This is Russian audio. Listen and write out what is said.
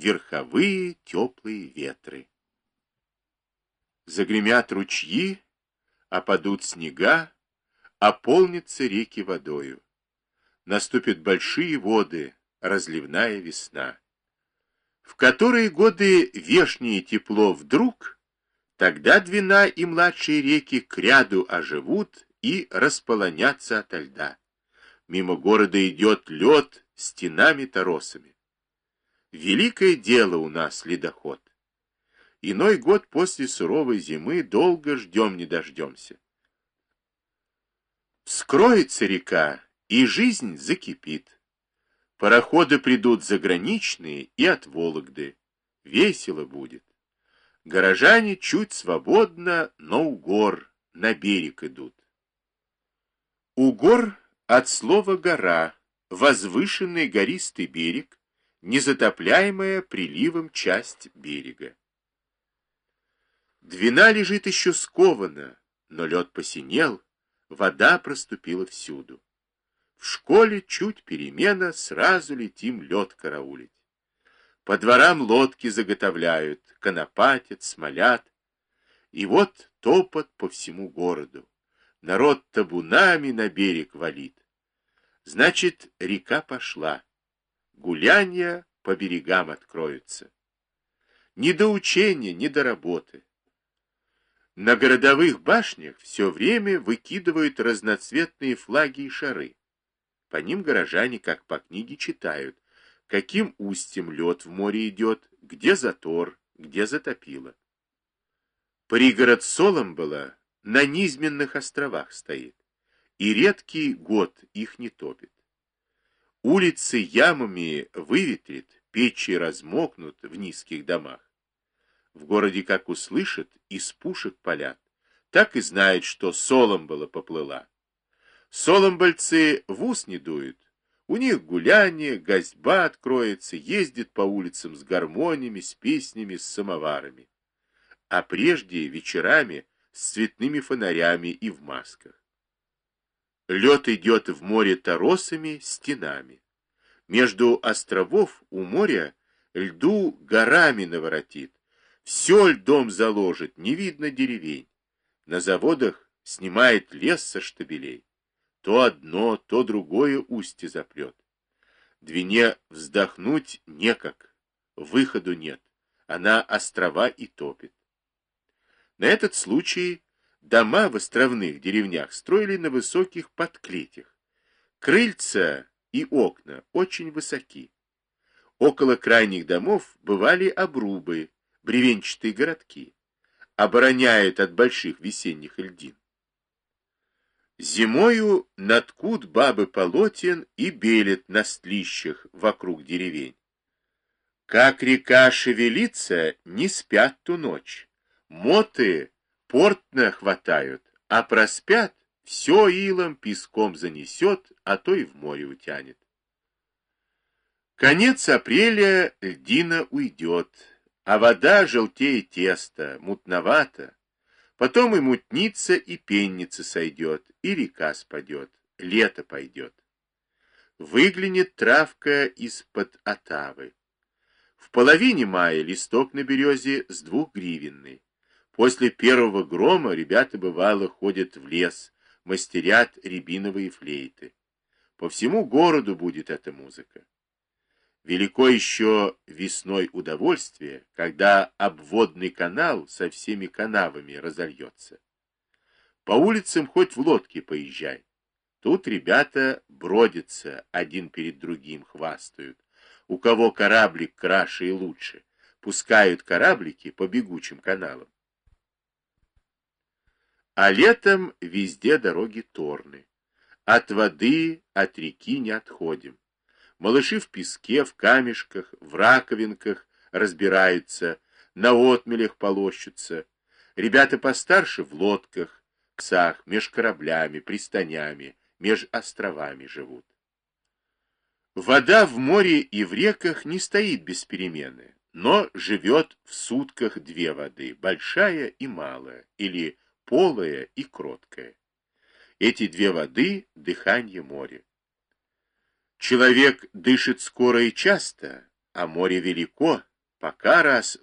верховые теплые ветры. Загремят ручьи, опадут снега, ополнятся реки водою. Наступят большие воды, разливная весна. В которые годы вешнее тепло вдруг, тогда Двина и младшие реки к ряду оживут и располонятся ото льда. Мимо города идет лед стенами-торосами. Великое дело у нас ледоход. Иной год после суровой зимы долго ждем не дождемся. Вскроется река, и жизнь закипит. Пароходы придут заграничные и от Вологды. Весело будет. Горожане чуть свободно, но у гор на берег идут. У гор от слова «гора», возвышенный гористый берег, незатопляемая приливом часть берега. Двина лежит еще скована, но лед посинел, вода проступила всюду. В школе чуть перемена, сразу летим лед караулить. По дворам лодки заготовляют, конопатят, смолят. И вот топот по всему городу. Народ табунами на берег валит. Значит, река пошла. Гулянья по берегам откроются. Ни до учения, ни до работы. На городовых башнях все время выкидывают разноцветные флаги и шары. По ним горожане, как по книге, читают, каким устьем лед в море идет, где затор, где затопило. Пригород Соломбола на низменных островах стоит, и редкий год их не топит. Улицы ямами выветрит, печи размокнут в низких домах. В городе, как услышат, из пушек палят, так и знают, что Соломбола поплыла. Соломбольцы в ус не дуют. У них гуляние, гостьба откроется, ездит по улицам с гармониями, с песнями, с самоварами. А прежде вечерами с цветными фонарями и в масках. Лед идет в море торосами, стенами. Между островов у моря льду горами наворотит. Все льдом заложит, не видно деревень. На заводах снимает лес со штабелей. То одно, то другое устье запрет. Двине вздохнуть некак, выходу нет. Она острова и топит. На этот случай дома в островных деревнях строили на высоких подклетях. Крыльца и окна очень высоки. Около крайних домов бывали обрубы, бревенчатые городки. Обороняют от больших весенних льдин. Зимою наткут бабы полотен и белят на стлищах вокруг деревень. Как река шевелится, не спят ту ночь. Моты портно хватают, а проспят, все илом, песком занесет, а то и в море утянет. Конец апреля льдина уйдет, а вода желтее теста, мутновата. Потом и мутница, и пенница сойдет, и река спадет, лето пойдет. Выглянет травка из-под отавы. В половине мая листок на березе с 2-гривенный. После первого грома ребята, бывало, ходят в лес, мастерят рябиновые флейты. По всему городу будет эта музыка. Велико еще весной удовольствие, когда обводный канал со всеми канавами разольется. По улицам хоть в лодке поезжай. Тут ребята бродятся, один перед другим хвастают. У кого кораблик краше и лучше, пускают кораблики по бегучим каналам. А летом везде дороги торны. От воды, от реки не отходим. Малыши в песке, в камешках, в раковинках разбираются, на отмелях полощутся. Ребята постарше в лодках, ксах, меж кораблями, пристанями, меж островами живут. Вода в море и в реках не стоит без перемены, но живет в сутках 2 воды, большая и малая, или полая и кроткая. Эти 2 воды — дыхание моря. Человек дышит скоро и часто, а море велико, Пока раз